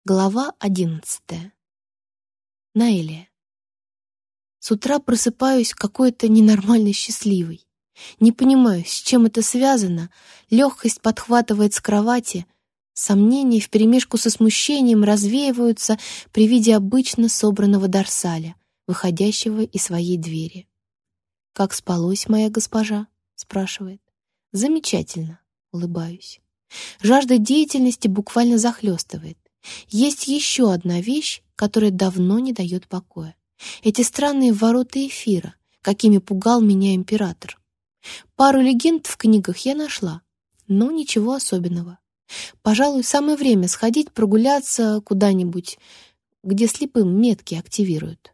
Глава 11. Наэлия. С утра просыпаюсь какой-то ненормально счастливой. Не понимаю, с чем это связано. Легкость подхватывает с кровати. Сомнения вперемешку со смущением развеиваются при виде обычно собранного Дарсаля, выходящего из своей двери. «Как спалось, моя госпожа?» — спрашивает. «Замечательно», — улыбаюсь. Жажда деятельности буквально захлестывает. Есть еще одна вещь, которая давно не дает покоя. Эти странные ворота эфира, какими пугал меня император. Пару легенд в книгах я нашла, но ничего особенного. Пожалуй, самое время сходить прогуляться куда-нибудь, где слепым метки активируют.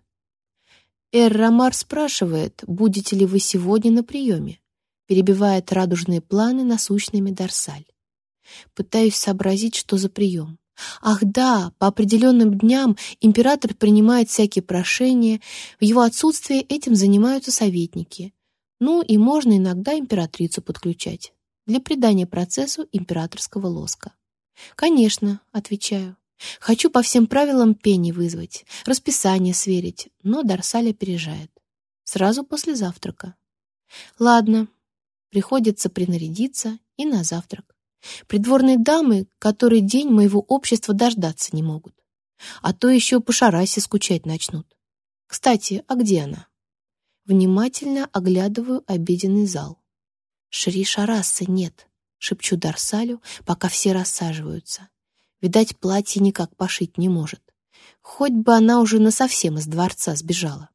Эр-Рамар спрашивает, будете ли вы сегодня на приеме, перебивает радужные планы насущными Дарсаль. Пытаюсь сообразить, что за прием. Ах да, по определенным дням император принимает всякие прошения, в его отсутствие этим занимаются советники. Ну и можно иногда императрицу подключать для придания процессу императорского лоска. «Конечно», — отвечаю. «Хочу по всем правилам пени вызвать, расписание сверить», но Дарсаль опережает. Сразу после завтрака. Ладно, приходится принарядиться и на завтрак. Придворные дамы, который день моего общества дождаться не могут. А то еще по Шарасе скучать начнут. Кстати, а где она? Внимательно оглядываю обеденный зал. Шри Шарасы нет, шепчу Дарсалю, пока все рассаживаются. Видать, платье никак пошить не может. Хоть бы она уже насовсем из дворца сбежала.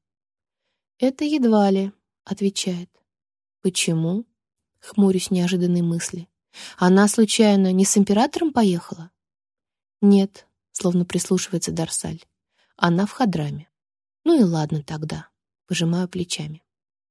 Это едва ли, отвечает. Почему? Хмурюсь неожиданной мысли. Она, случайно, не с императором поехала? Нет, словно прислушивается Дарсаль. Она в Хадраме. Ну и ладно тогда, пожимаю плечами.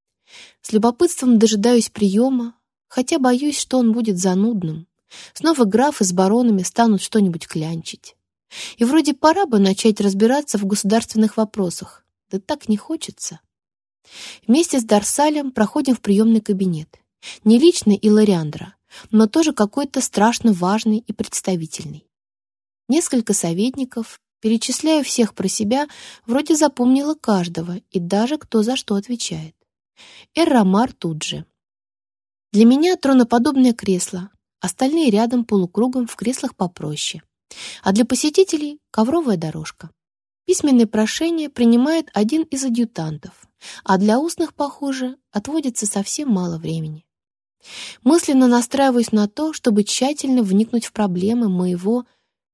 С любопытством дожидаюсь приема, хотя боюсь, что он будет занудным. Снова графы с баронами станут что-нибудь клянчить. И вроде пора бы начать разбираться в государственных вопросах. Да так не хочется. Вместе с Дарсалем проходим в приемный кабинет. Не лично Илариандра, но тоже какой-то страшно важный и представительный. Несколько советников, перечисляю всех про себя, вроде запомнила каждого и даже кто за что отвечает. Эр-Рамар тут же. Для меня троноподобное кресло, остальные рядом полукругом в креслах попроще. А для посетителей ковровая дорожка. Письменное прошение принимает один из адъютантов, а для устных, похоже, отводится совсем мало времени. Мысленно настраиваюсь на то, чтобы тщательно вникнуть в проблемы моего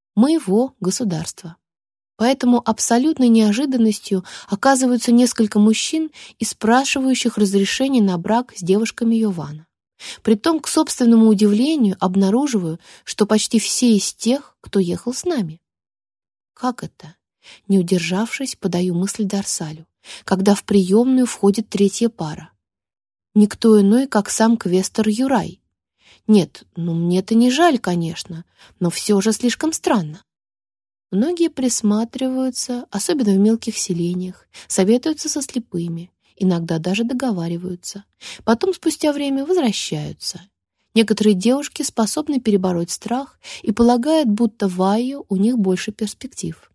государства. Поэтому абсолютной неожиданностью оказываются несколько мужчин и спрашивающих разрешение на брак с девушками Йована. Притом, к собственному удивлению, обнаруживаю, что почти все из тех, кто ехал с нами. Как это? Не удержавшись, подаю мысль Дарсалю, когда в приемную входит третья пара. Никто иной, как сам квестор Юрай. Нет, мне-то не жаль, конечно, но все же слишком странно. Многие присматриваются, особенно в мелких селениях, советуются со слепыми, иногда даже договариваются. Потом, спустя время, возвращаются. Некоторые девушки способны перебороть страх и полагают, будто в Айо у них больше перспектив.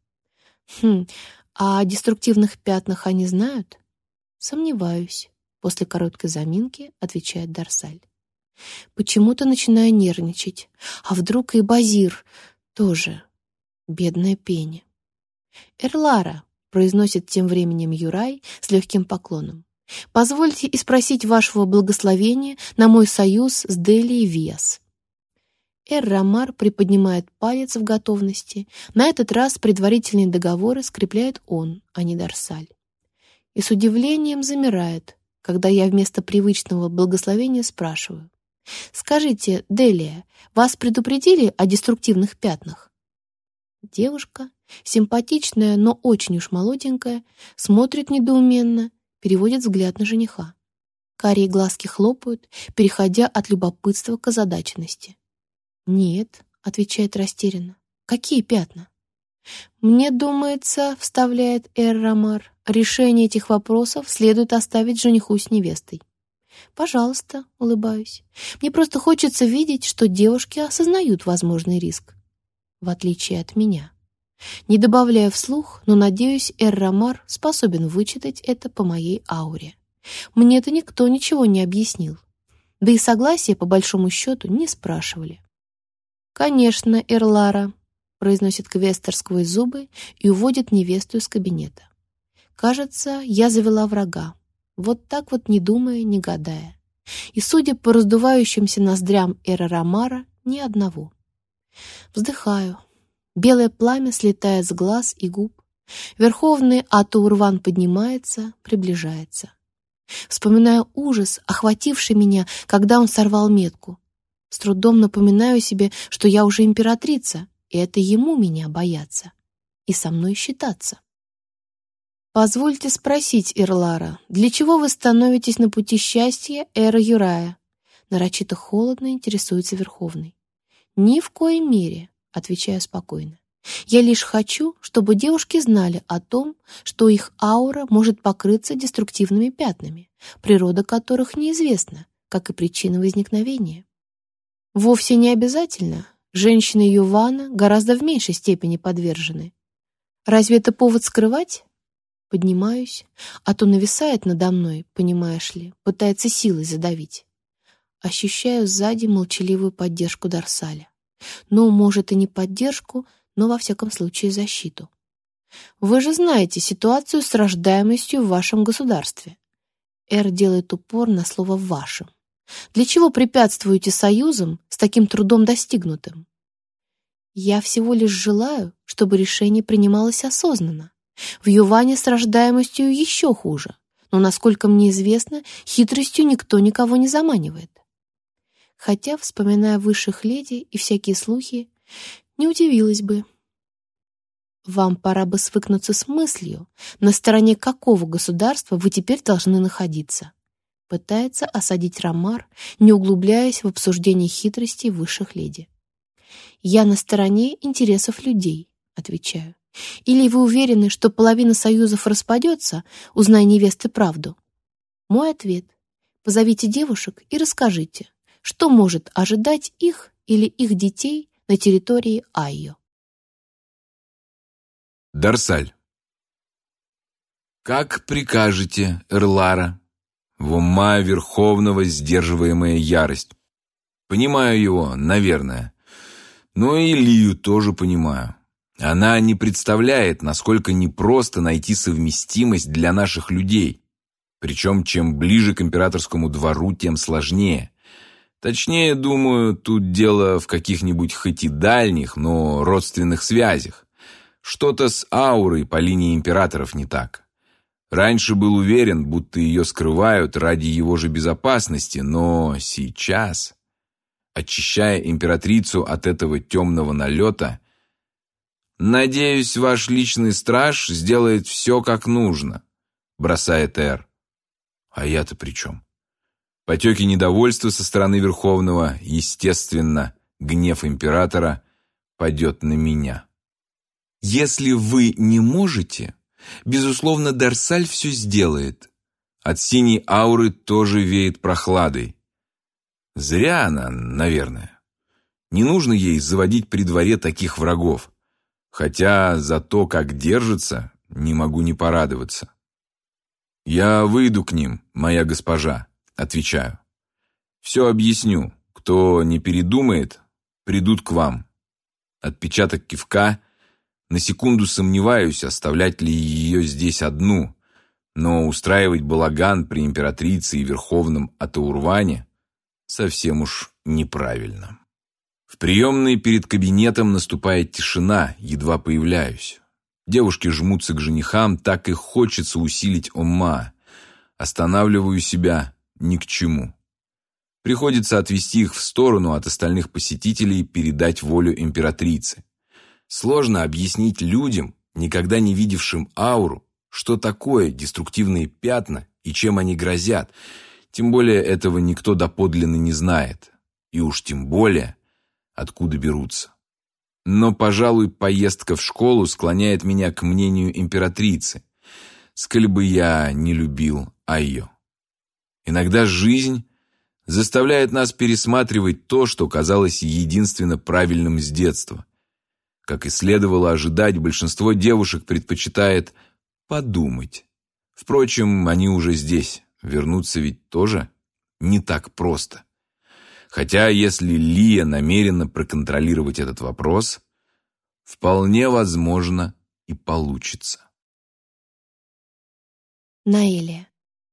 А о деструктивных пятнах они знают? Сомневаюсь. После короткой заминки отвечает Дарсаль. Почему-то начинаю нервничать. А вдруг и Базир тоже? Бедная Пенни. «Эрлара», — произносит тем временем Юрай с легким поклоном, «позвольте и спросить вашего благословения на мой союз с Делией Виас». Эр-Рамар приподнимает палец в готовности. На этот раз предварительные договоры скрепляет он, а не Дарсаль. И с удивлением замирает, когда я вместо привычного благословения спрашиваю. «Скажите, Делия, вас предупредили о деструктивных пятнах?» Девушка, симпатичная, но очень уж молоденькая, смотрит недоуменно, переводит взгляд на жениха. Карие глазки хлопают, переходя от любопытства к озадаченности. «Нет», — отвечает растерянно. «Какие пятна?» «Мне думается, — вставляет Эр-Рамар, — решение этих вопросов следует оставить жениху с невестой». «Пожалуйста», — улыбаюсь. «Мне просто хочется видеть, что девушки осознают возможный риск. В отличие от меня». Не добавляя вслух, но, надеюсь, Эр-Рамар способен вычитать это по моей ауре. Мне-то никто ничего не объяснил. Да и согласия, по большому счету, не спрашивали. «Конечно, Эрлара», — произносит Квестер сквозь зубы и уводит невесту из кабинета. «Кажется, я завела врага. Вот так вот, не думая, не гадая. И, судя по раздувающимся ноздрям Эра-Рамара, ни одного. Вздыхаю. Белое пламя слетает с глаз и губ. Верховный Атаурван поднимается, приближается. Вспоминаю ужас, охвативший меня, когда он сорвал метку. С трудом напоминаю себе, что я уже императрица, и это ему меня бояться. И со мной считаться. «Позвольте спросить, Ирлара, для чего вы становитесь на пути счастья Эра Юрая?» Нарочито холодно интересуется Верховный. «Ни в коей мере», — отвечаю спокойно. «Я лишь хочу, чтобы девушки знали о том, что их аура может покрыться деструктивными пятнами, природа которых неизвестна, как и причина возникновения. Вовсе не обязательно. Женщины Ювана гораздо в меньшей степени подвержены. Разве это повод скрывать?» Поднимаюсь, а то нависает надо мной, понимаешь ли, пытается силой задавить. Ощущаю сзади молчаливую поддержку Дарсаля. Ну, может, и не поддержку, но, во всяком случае, защиту. Вы же знаете ситуацию с рождаемостью в вашем государстве. Эр делает упор на слово «вашем». Для чего препятствуете союзам с таким трудом достигнутым? Я всего лишь желаю, чтобы решение принималось осознанно. В Юване с рождаемостью еще хуже, но, насколько мне известно, хитростью никто никого не заманивает. Хотя, вспоминая высших леди и всякие слухи, не удивилась бы. Вам пора бы свыкнуться с мыслью, на стороне какого государства вы теперь должны находиться. Пытается осадить Рамар, не углубляясь в обсуждение хитростей высших леди. Я на стороне интересов людей, отвечаю. Или вы уверены, что половина союзов распадется, узная невесты правду? Мой ответ. Позовите девушек и расскажите, что может ожидать их или их детей на территории Айо. Дарсаль. Как прикажете, Эрлара? В ума Верховного сдерживаемая ярость. Понимаю его, наверное. Но и Лию тоже понимаю. Она не представляет, насколько непросто найти совместимость для наших людей. Причем, чем ближе к императорскому двору, тем сложнее. Точнее, думаю, тут дело в каких-нибудь хоть и дальних, но родственных связях. Что-то с аурой по линии императоров не так. Раньше был уверен, будто ее скрывают ради его же безопасности, но сейчас, очищая императрицу от этого темного налета, «Надеюсь, ваш личный страж сделает все как нужно», — бросает Эр. А я-то при чем? Потеки недовольства со стороны Верховного, естественно, гнев императора падет на меня. «Если вы не можете, безусловно, Дарсаль все сделает». От синей ауры тоже веет прохладой. Зря она, наверное. Не нужно ей заводить при дворе таких врагов. Хотя за то, как держится, не могу не порадоваться. «Я выйду к ним, моя госпожа», — отвечаю. «Все объясню. Кто не передумает, придут к вам». Отпечаток кивка. На секунду сомневаюсь, оставлять ли ее здесь одну, но устраивать балаган при императрице и верховном Атаурване совсем уж неправильно. В приемной перед кабинетом наступает тишина, едва появляюсь. Девушки жмутся к женихам, так и хочется усилить омма. Останавливаю себя ни к чему. Приходится отвести их в сторону от остальных посетителей и передать волю императрице. Сложно объяснить людям, никогда не видевшим ауру, что такое деструктивные пятна и чем они грозят. Тем более этого никто доподлинно не знает. И уж тем более откуда берутся. Но, пожалуй, поездка в школу склоняет меня к мнению императрицы, сколь бы я не любил Айо. Иногда жизнь заставляет нас пересматривать то, что казалось единственно правильным с детства. Как и следовало ожидать, большинство девушек предпочитает подумать. Впрочем, они уже здесь. Вернуться ведь тоже не так просто. Хотя, если Лия намерена проконтролировать этот вопрос, вполне возможно и получится. Наэлия.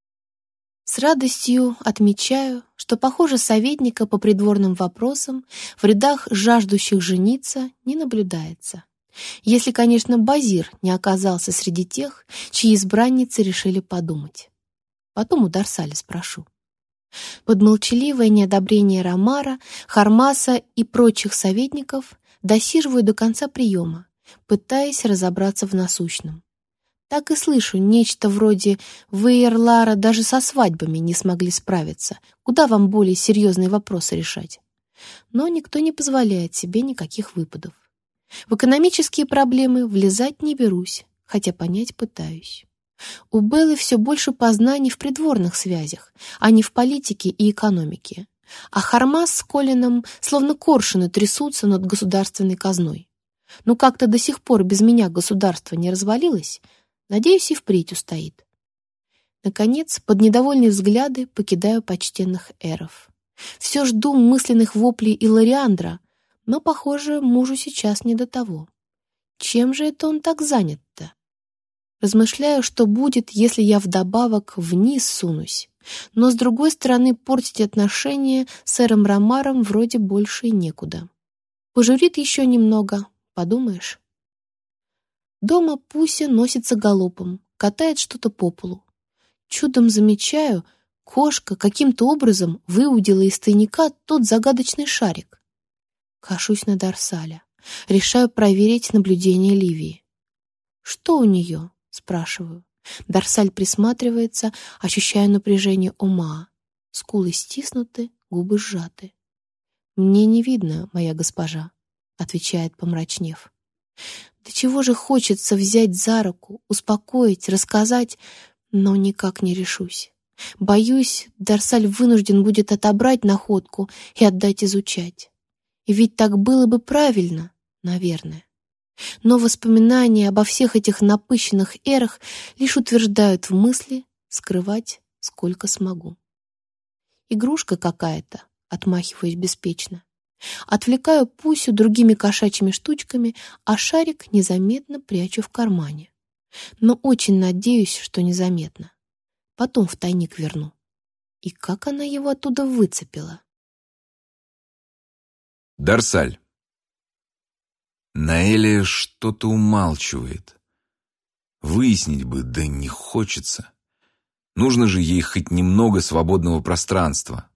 С радостью отмечаю, что, похоже, советника по придворным вопросам в рядах жаждущих жениться не наблюдается. Если, конечно, Базир не оказался среди тех, чьи избранницы решили подумать. Потом у Дарсаля спрошу. Под молчаливое неодобрение Ромара, Хармаса и прочих советников досиживаю до конца приема, пытаясь разобраться в насущном. Так и слышу нечто вроде «Вы, Эрлара, даже со свадьбами не смогли справиться. Куда вам более серьезные вопросы решать?» Но никто не позволяет себе никаких выпадов. В экономические проблемы влезать не берусь, хотя понять пытаюсь. У Беллы все больше познаний в придворных связях, а не в политике и экономике. А Хармас с Колином словно коршуны трясутся над государственной казной. Ну как-то до сих пор без меня государство не развалилось. Надеюсь, и впредь устоит. Наконец, под недовольные взгляды покидаю почтенных эров. Все жду мысленных воплей Илариандра, но, похоже, мужу сейчас не до того. Чем же это он так занят-то? Размышляю, что будет, если я вдобавок вниз сунусь. Но, с другой стороны, портить отношения с эром Ромаром вроде больше и некуда. Пожурит еще немного, подумаешь. Дома Пуся носится галопом, катает что-то по полу. Чудом замечаю, кошка каким-то образом выудила из тайника тот загадочный шарик. Кашусь на Дарсаля. Решаю проверить наблюдение Ливии. «Что у нее?» — спрашиваю. Дарсаль присматривается, ощущая напряжение ума. Скулы стиснуты, губы сжаты. «Мне не видно, моя госпожа», — отвечает, помрачнев. Да чего же хочется взять за руку, успокоить, рассказать, но никак не решусь. Боюсь, Дарсаль вынужден будет отобрать находку и отдать изучать. И ведь так было бы правильно, наверное. Но воспоминания обо всех этих напыщенных эрах лишь утверждают в мысли скрывать сколько смогу. Игрушка какая-то, отмахиваюсь беспечно. Отвлекаю Пусю другими кошачьими штучками, а шарик незаметно прячу в кармане. Но очень надеюсь, что незаметно. Потом в тайник верну. И как она его оттуда выцепила? Дарсаль. Наэлия что-то умалчивает. Выяснить бы, да не хочется. Нужно же ей хоть немного свободного пространства.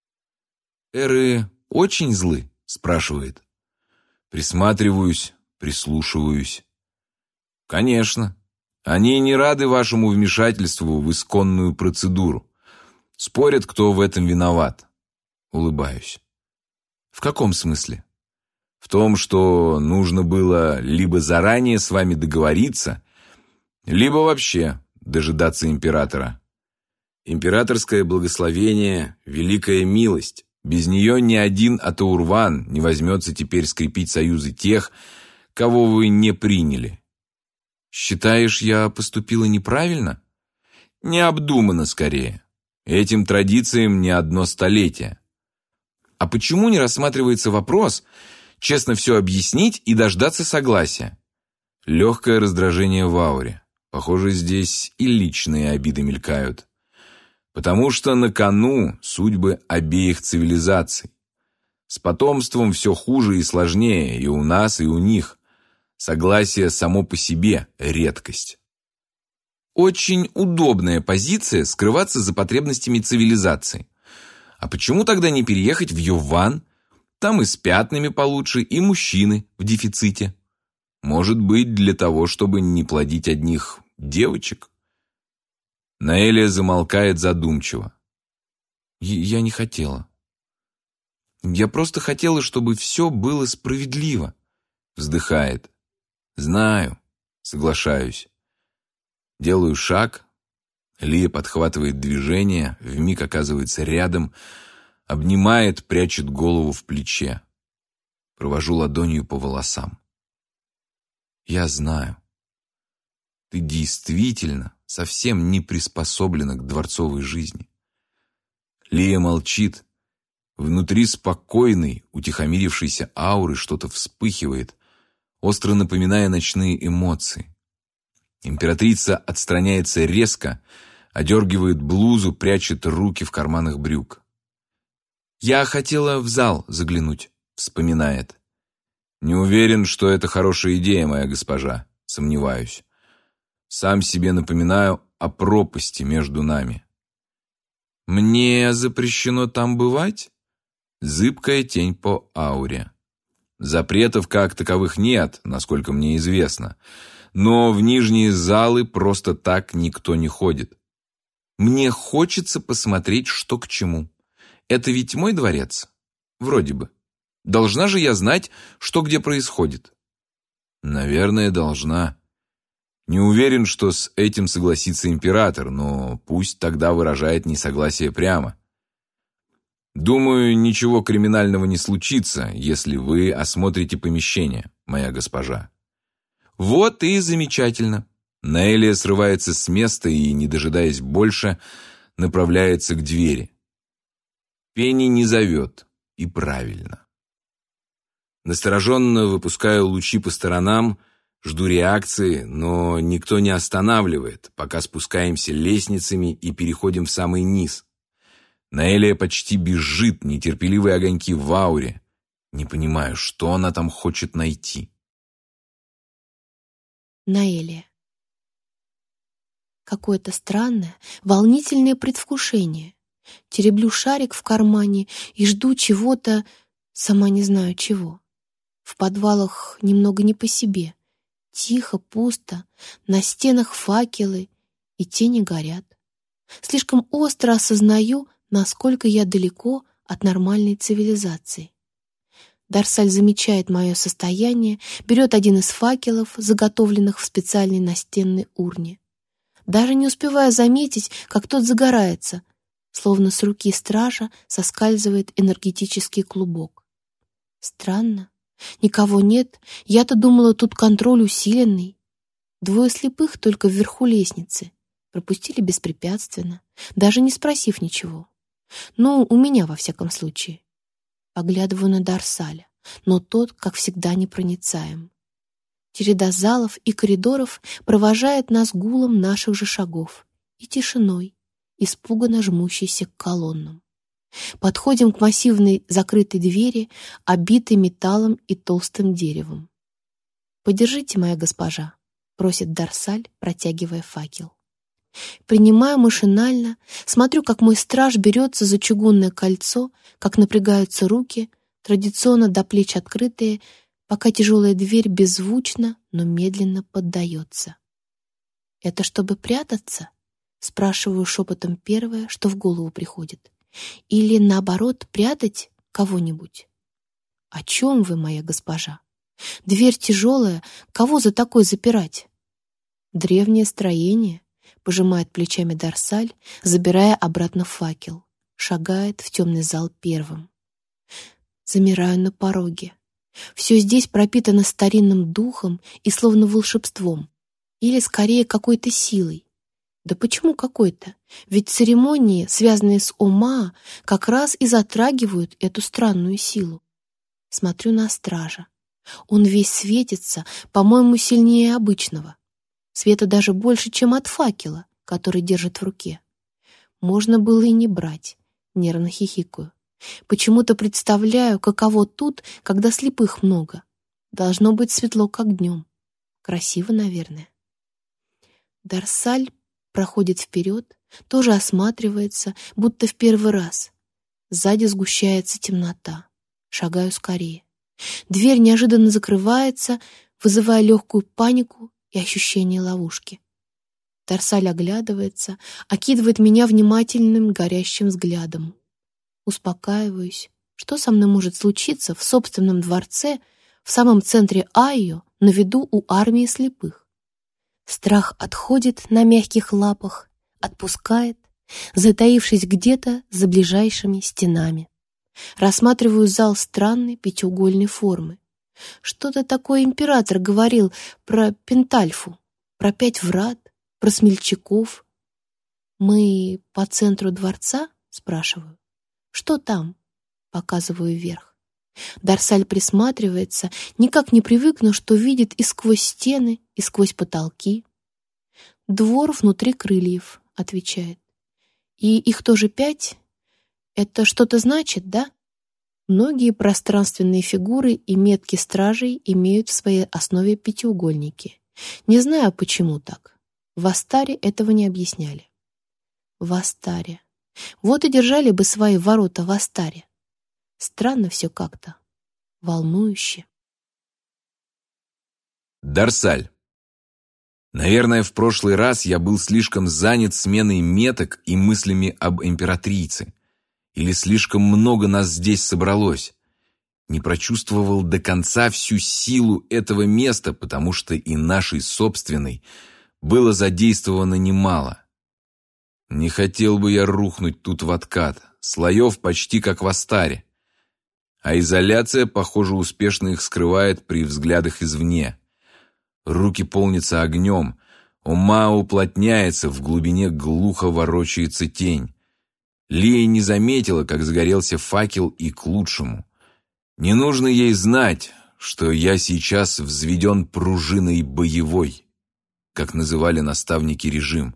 Эры очень злы? Спрашивает. Присматриваюсь, прислушиваюсь. Конечно. Они не рады вашему вмешательству в исконную процедуру. Спорят, кто в этом виноват. Улыбаюсь. В каком смысле? В том, что нужно было либо заранее с вами договориться, либо вообще дожидаться императора. Императорское благословение — великая милость. Без нее ни один Атаурван не возьмется теперь скрепить союзы тех, кого вы не приняли. Считаешь, я поступила неправильно? Необдуманно скорее. Этим традициям не одно столетие. А почему не рассматривается вопрос, честно все объяснить и дождаться согласия? Легкое раздражение в ауре. Похоже, здесь и личные обиды мелькают. Потому что на кону судьбы обеих цивилизаций. С потомством все хуже и сложнее и у нас, и у них. Согласие само по себе – редкость. Очень удобная позиция скрываться за потребностями цивилизации. А почему тогда не переехать в Йован? Там и с пятнами получше, и мужчины в дефиците. Может быть, для того, чтобы не плодить одних девочек? Наэлия замолкает задумчиво. Я не хотела. Я просто хотела, чтобы все было справедливо. Вздыхает. Знаю, соглашаюсь. Делаю шаг. Лия подхватывает движение, вмиг оказывается рядом, обнимает, прячет голову в плече. Провожу ладонью по волосам. Я знаю. Ты действительно совсем не приспособлена к дворцовой жизни. Лия молчит. Внутри спокойной, утихомирившейся ауры что-то вспыхивает, остро напоминая ночные эмоции. Императрица отстраняется резко, одергивает блузу, прячет руки в карманах брюк. «Я хотела в зал заглянуть», — вспоминает. «Не уверен, что это хорошая идея, моя госпожа. Сомневаюсь. Сам себе напоминаю о пропасти между нами». «Мне запрещено там бывать?» Зыбкая тень по ауре. Запретов как таковых нет, насколько мне известно. Но в нижние залы просто так никто не ходит. Мне хочется посмотреть, что к чему. Это ведь мой дворец? Вроде бы. Должна же я знать, что где происходит. Наверное, должна. Не уверен, что с этим согласится император, но пусть тогда выражает несогласие прямо. Думаю, ничего криминального не случится, если вы осмотрите помещение, моя госпожа. Вот и замечательно. Наэлия срывается с места и, не дожидаясь больше, направляется к двери. Пенни не зовет, и правильно. Настороженно выпускаю лучи по сторонам, жду реакции, но никто не останавливает, пока спускаемся лестницами и переходим в самый низ. Наэлия почти бежит, нетерпеливые огоньки в ауре. Не понимаю, что она там хочет найти. Наэлия. Какое-то странное, волнительное предвкушение. Тереблю шарик в кармане и жду чего-то, сама не знаю чего. В подвалах немного не по себе. Тихо, пусто, на стенах факелы, и тени горят. Слишком остро осознаю, насколько я далеко от нормальной цивилизации. Дарсаль замечает мое состояние, берет один из факелов, заготовленных в специальной настенной урне. Даже не успеваю заметить, как тот загорается, словно с руки стража соскальзывает энергетический клубок. Странно. Никого нет. Я-то думала, тут контроль усиленный. 2 слепых только вверху лестницы. Пропустили беспрепятственно, даже не спросив ничего. Ну, у меня, во всяком случае. Поглядываю на Дарсаля, но тот, как всегда, непроницаем. Череда залов и коридоров провожает нас гулом наших же шагов и тишиной, испуганно жмущейся к колоннам. Подходим к массивной закрытой двери, обитой металлом и толстым деревом. «Подержите, моя госпожа», — просит Дарсаль, протягивая факел. Принимаю машинально, смотрю, как мой страж берется за чугунное кольцо, как напрягаются руки, традиционно до плеч открытые, пока тяжелая дверь беззвучно, но медленно поддается. «Это чтобы прятаться?» — спрашиваю шепотом первое, что в голову приходит. «Или, наоборот, прятать кого-нибудь?» «О чем вы, моя госпожа? Дверь тяжелая, кого за такой запирать?» «Древнее строение», — пожимает плечами Дарсаль, забирая обратно факел. Шагает в темный зал первым. Замираю на пороге. Все здесь пропитано старинным духом и словно волшебством. Или, скорее, какой-то силой. Да почему какой-то? Ведь церемонии, связанные с Ома, как раз и затрагивают эту странную силу. Смотрю на стража. Он весь светится, по-моему, сильнее обычного. Света даже больше, чем от факела, который держит в руке. Можно было и не брать. Нервно хихикаю. Почему-то представляю, каково тут, когда слепых много. Должно быть светло, как днем. Красиво, наверное. Дарсаль проходит вперед, тоже осматривается, будто в первый раз. Сзади сгущается темнота. Шагаю скорее. Дверь неожиданно закрывается, вызывая легкую панику и ощущение ловушки. Дарсаль оглядывается, окидывает меня внимательным, горящим взглядом. Успокаиваюсь. Что со мной может случиться в собственном дворце, в самом центре Айо, на виду у армии слепых? Страх отходит на мягких лапах, отпускает, затаившись где-то за ближайшими стенами. Рассматриваю зал странной пятиугольной формы. Что-то такое император говорил про Пентальфу, про 5 врат, про смельчаков. «Мы по центру дворца?» — спрашиваю. «Что там?» — показываю вверх. Дарсаль присматривается, никак не привыкну, что видит и сквозь стены, и сквозь потолки. «Двор внутри крыльев», — отвечает. «И их тоже 5? Это что-то значит, да?» Многие пространственные фигуры и метки стражей имеют в своей основе пятиугольники. Не знаю, почему так. В Астаре этого не объясняли. В Астаре. Вот и держали бы свои ворота в Астаре. Странно все как-то. Волнующе. Дарсаль. Наверное, в прошлый раз я был слишком занят сменой меток и мыслями об императрице. Или слишком много нас здесь собралось. Не прочувствовал до конца всю силу этого места, потому что и нашей собственной было задействовано немало. Не хотел бы я рухнуть тут в откат, слоев почти как в Астаре. А изоляция, похоже, успешно их скрывает при взглядах извне. Руки полнятся огнем, ума уплотняется, в глубине глухо ворочается тень. Лия не заметила, как загорелся факел, и к лучшему. Не нужно ей знать, что я сейчас взведен пружиной боевой, как называли наставники режим.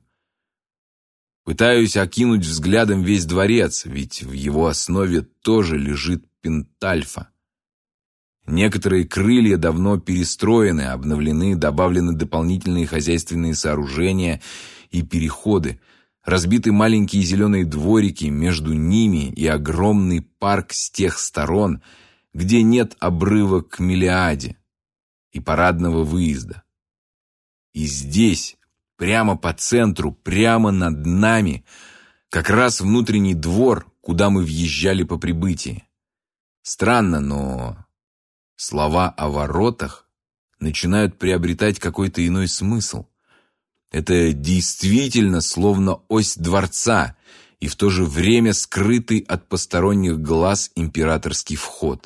Пытаюсь окинуть взглядом весь дворец, ведь в его основе тоже лежит Пентальфа. Некоторые крылья давно перестроены, обновлены, добавлены дополнительные хозяйственные сооружения и переходы, разбиты маленькие зеленые дворики, между ними и огромный парк с тех сторон, где нет обрыва к Мелиаде и парадного выезда. И здесь, прямо по центру, прямо над нами, как раз внутренний двор, куда мы въезжали по прибытии. Странно, но слова о воротах начинают приобретать какой-то иной смысл. Это действительно словно ось дворца и в то же время скрытый от посторонних глаз императорский вход.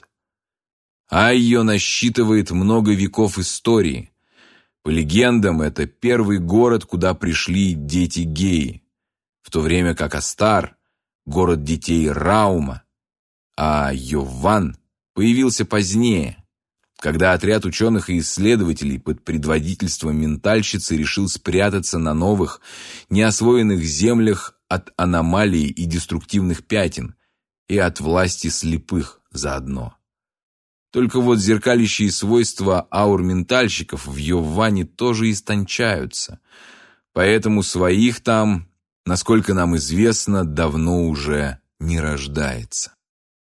Айо насчитывает много веков истории. По легендам, это первый город, куда пришли дети Геи, в то время как Астар – город детей Раума, а Йован появился позднее, когда отряд ученых и исследователей под предводительством ментальщицы решил спрятаться на новых, неосвоенных землях от аномалий и деструктивных пятен и от власти слепых заодно. Только вот зеркалящие свойства аур ментальщиков в Йоване тоже истончаются, поэтому своих там, насколько нам известно, давно уже не рождается.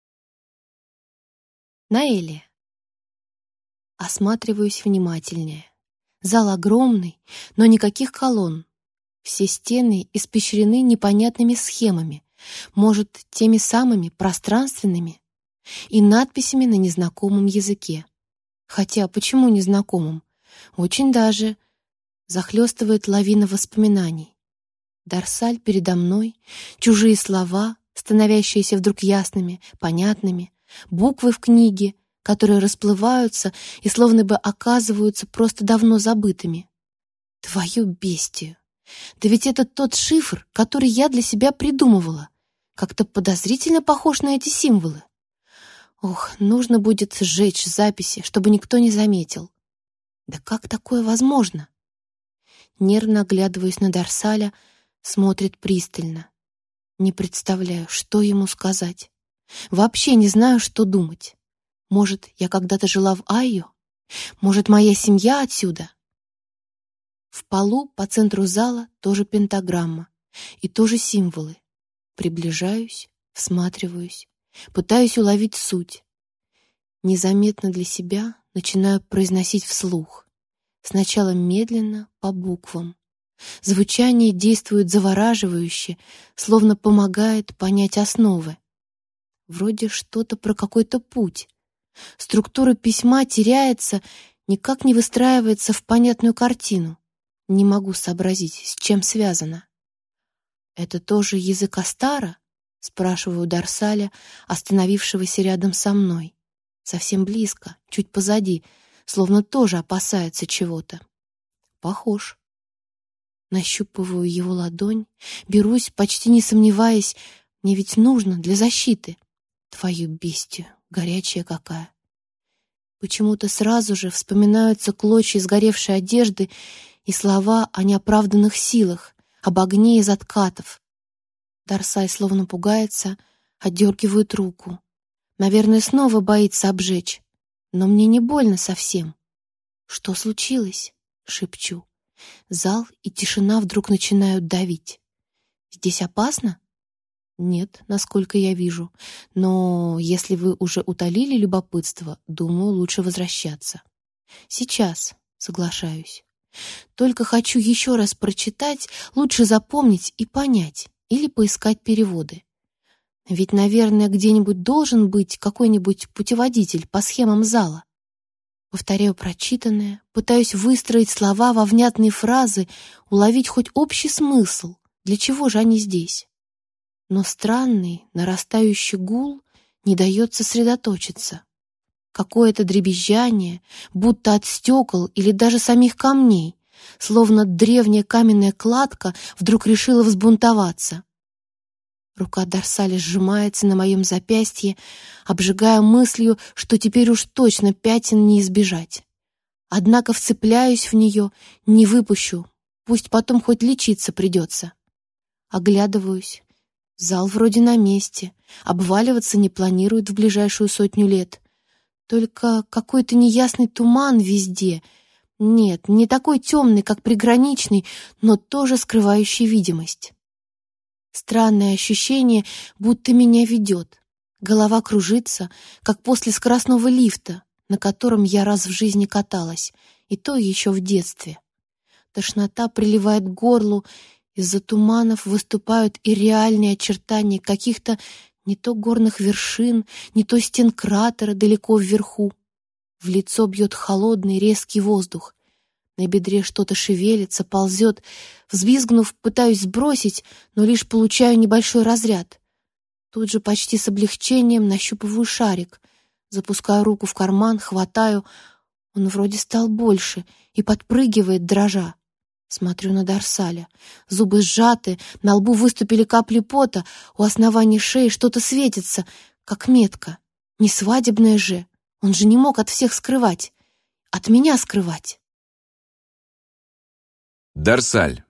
Наэлия. Осматриваюсь внимательнее. Зал огромный, но никаких колонн. Все стены испещрены непонятными схемами, может, теми самыми пространственными, и надписями на незнакомом языке. Хотя, почему незнакомом? Очень даже. Захлестывает лавина воспоминаний. Дарсаль передо мной, чужие слова, становящиеся вдруг ясными, понятными, буквы в книге, которые расплываются и словно бы оказываются просто давно забытыми. Твою бестию! Да ведь это тот шифр, который я для себя придумывала. Как-то подозрительно похож на эти символы. Ох, нужно будет сжечь записи, чтобы никто не заметил. Да как такое возможно? Нервно оглядываясь на Дарсаля, смотрит пристально. Не представляю, что ему сказать. Вообще не знаю, что думать. Может, я когда-то жила в Айо? Может, моя семья отсюда? В полу по центру зала тоже пентаграмма и тоже символы. Приближаюсь, всматриваюсь, пытаюсь уловить суть. Незаметно для себя начинаю произносить вслух. Сначала медленно, по буквам. Звучание действует завораживающе, словно помогает понять основы. Вроде что-то про какой-то путь. Структура письма теряется, никак не выстраивается в понятную картину. Не могу сообразить, с чем связано. «Это тоже язык Астара?» — спрашиваю Дарсаля, остановившегося рядом со мной. Совсем близко, чуть позади, словно тоже опасается чего-то. Похож. Нащупываю его ладонь, берусь, почти не сомневаясь, мне ведь нужно для защиты. Твою бестию, горячая какая. Почему-то сразу же вспоминаются клочья сгоревшей одежды и слова о неоправданных силах, об огне из откатов. Дарсаль словно пугается, отдергивает руку. Наверное, снова боится обжечь. Но мне не больно совсем. «Что случилось?» — шепчу. Зал и тишина вдруг начинают давить. «Здесь опасно?» «Нет, насколько я вижу. Но если вы уже утолили любопытство, думаю, лучше возвращаться». «Сейчас», — соглашаюсь. «Только хочу еще раз прочитать, лучше запомнить и понять, или поискать переводы. Ведь, наверное, где-нибудь должен быть какой-нибудь путеводитель по схемам зала». Повторяю прочитанное, пытаюсь выстроить слова во внятные фразы, уловить хоть общий смысл, для чего же они здесь. Но странный, нарастающий гул не дает сосредоточиться. Какое-то дребезжание, будто от стекол или даже самих камней, словно древняя каменная кладка вдруг решила взбунтоваться. Рука Дарсаля сжимается на моем запястье, обжигая мыслью, что теперь уж точно пятен не избежать. Однако вцепляюсь в нее, не выпущу, пусть потом хоть лечиться придется. Оглядываюсь. Зал вроде на месте, обваливаться не планирует в ближайшую 100 лет. Только какой-то неясный туман везде. Нет, не такой темный, как приграничный, но тоже скрывающий видимость. Странное ощущение, будто меня ведет. Голова кружится, как после скоростного лифта, на котором я раз в жизни каталась, и то еще в детстве. Тошнота приливает к горлу, из-за туманов выступают и реальные очертания каких-то не то горных вершин, не то стен кратера далеко вверху. В лицо бьет холодный резкий воздух. На бедре что-то шевелится, ползет. Взвизгнув, пытаюсь сбросить, но лишь получаю небольшой разряд. Тут же почти с облегчением нащупываю шарик. Запускаю руку в карман, хватаю. Он вроде стал больше и подпрыгивает, дрожа. Смотрю на Дарсаля. Зубы сжаты, на лбу выступили капли пота, у основания шеи что-то светится, как метка. Не свадебная же. Он же не мог от всех скрывать. От меня скрывать. Дарсаль.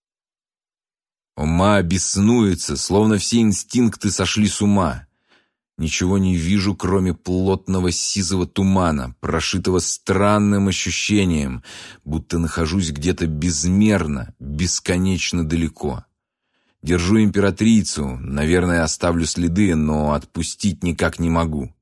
Ума беснуется, словно все инстинкты сошли с ума. Ничего не вижу, кроме плотного сизого тумана, прошитого странным ощущением, будто нахожусь где-то безмерно, бесконечно далеко. Держу императрицу, наверное, оставлю следы, но отпустить никак не могу.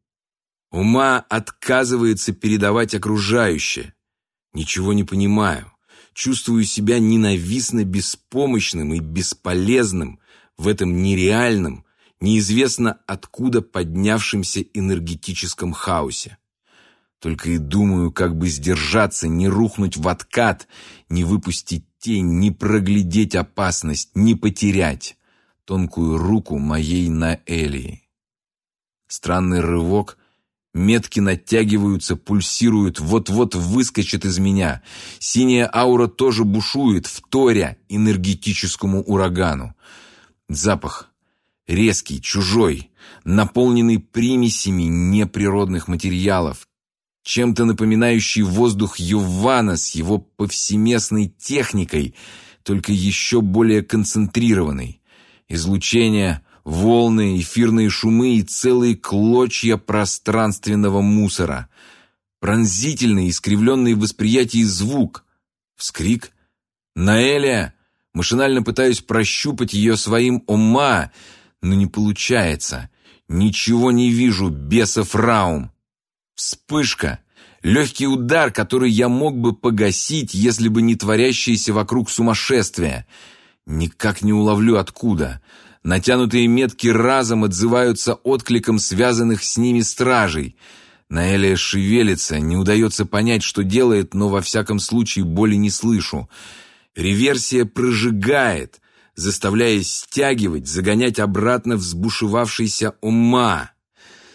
Ума отказывается передавать окружающее. Ничего не понимаю. Чувствую себя ненавистно беспомощным и бесполезным в этом нереальном, неизвестно откуда поднявшемся энергетическом хаосе. Только и думаю, как бы сдержаться, не рухнуть в откат, не выпустить тень, не проглядеть опасность, не потерять тонкую руку моей Наэлии. Странный рывок. Метки натягиваются, пульсируют, вот-вот выскочат из меня. Синяя аура тоже бушует, вторя энергетическому урагану. Запах резкий, чужой, наполненный примесями неприродных материалов, чем-то напоминающий воздух Йована с его повсеместной техникой, только еще более концентрированный. Излучение, волны, эфирные шумы и целые клочья пространственного мусора. Пронзительный, искривленный в восприятии звук. Вскрик. «Наэлия!» Машинально пытаюсь прощупать ее своим ума, но не получается. Ничего не вижу, бесов раум. Вспышка. Легкий удар, который я мог бы погасить, если бы не творящееся вокруг сумасшествие. Никак не уловлю откуда. Натянутые метки разом отзываются откликом связанных с ними стражей. Наэлия шевелится, не удается понять, что делает, но во всяком случае боли не слышу. Реверсия прожигает, заставляя стягивать, загонять обратно взбушевавшийся ума.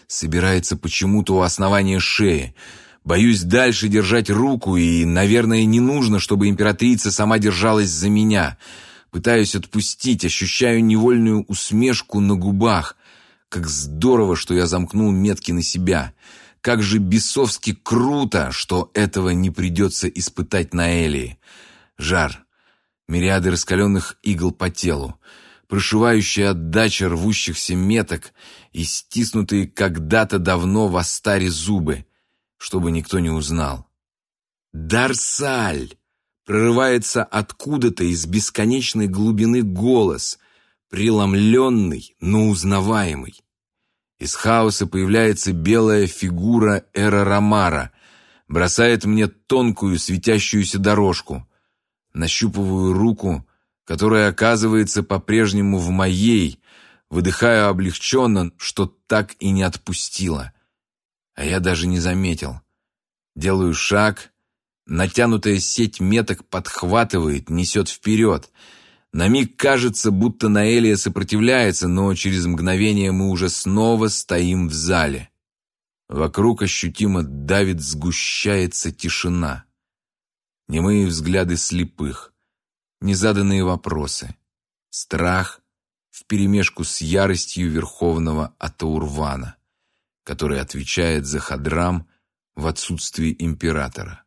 собирается почему-то у основания шеи. Боюсь дальше держать руку, и, наверное, не нужно, чтобы императрица сама держалась за меня. Пытаюсь отпустить, ощущаю невольную усмешку на губах. Как здорово, что я замкнул метки на себя. Как же бесовски круто, что этого не придется испытать на Элии. Жар, мириады раскаленных игл по телу, прошивающая отдача рвущихся меток и стиснутые когда-то давно в астаре зубы, чтобы никто не узнал. «Дарсаль!» Прорывается откуда-то из бесконечной глубины голос, преломленный, но узнаваемый. Из хаоса появляется белая фигура Эрарамара, бросает мне тонкую светящуюся дорожку. Нащупываю руку, которая оказывается по-прежнему в моей, выдыхаю облегченно, что так и не отпустила. А я даже не заметил. Делаю шаг, натянутая сеть меток подхватывает, несет вперед. На миг кажется, будто Наэлия сопротивляется, но через мгновение мы уже снова стоим в зале. Вокруг ощутимо давит, сгущается тишина. Немые взгляды слепых, незаданные вопросы, страх вперемешку с яростью верховного Атаурвана, который отвечает за Хадрам в отсутствии императора.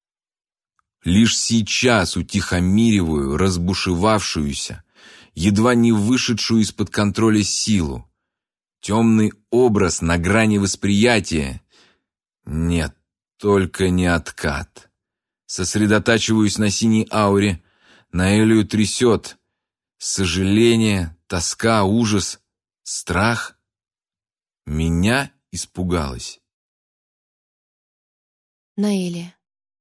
Лишь сейчас утихомириваю разбушевавшуюся, едва не вышедшую из-под контроля силу. Темный образ на грани восприятия. Нет, только не откат. Сосредотачиваюсь на синей ауре. Наэлию трясет. Сожаление, тоска, ужас, страх. Меня испугалась. Наэлия.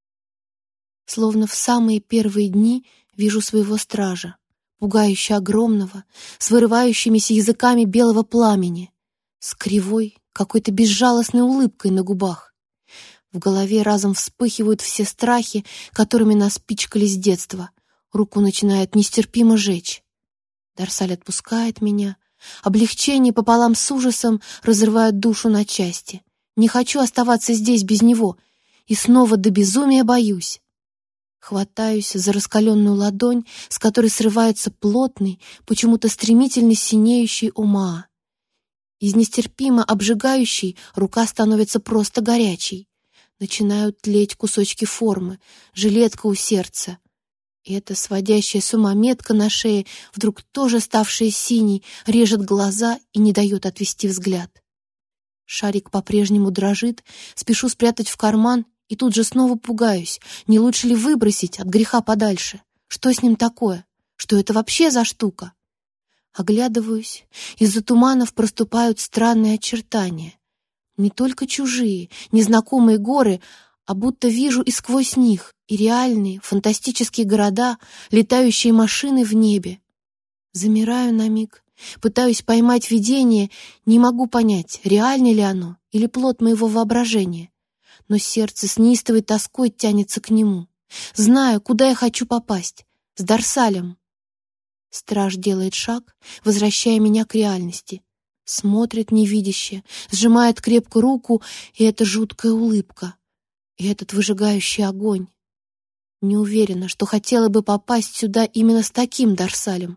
Словно в самые первые дни вижу своего стража, пугающе огромного, с вырывающимися языками белого пламени, с кривой, какой-то безжалостной улыбкой на губах. В голове разом вспыхивают все страхи, которыми нас пичкали с детства. Руку начинает нестерпимо жечь. Дарсаль отпускает меня. Облегчение пополам с ужасом разрывает душу на части. Не хочу оставаться здесь без него. И снова до безумия боюсь. Хватаюсь за раскаленную ладонь, с которой срывается плотный, почему-то стремительно синеющий Омаа. Из нестерпимо обжигающей рука становится просто горячей. Начинают тлеть кусочки формы, жилетка у сердца. И эта сводящая с ума метка на шее, вдруг тоже ставшая синей, режет глаза и не дает отвести взгляд. Шарик по-прежнему дрожит, спешу спрятать в карман, и тут же снова пугаюсь. Не лучше ли выбросить от греха подальше? Что с ним такое? Что это вообще за штука? Оглядываюсь. Из-за туманов проступают странные очертания. Не только чужие, незнакомые горы, а будто вижу и сквозь них, и реальные, фантастические города, летающие машины в небе. Замираю на миг, пытаюсь поймать видение, не могу понять, реально ли оно или плод моего воображения. Но сердце с неистовой тоской тянется к нему. Знаю, куда я хочу попасть. С Дарсалем. Страж делает шаг, возвращая меня к реальности. Смотрит невидяще, сжимает крепко руку, и эта жуткая улыбка, и этот выжигающий огонь. Не уверена, что хотела бы попасть сюда именно с таким Дарсалем.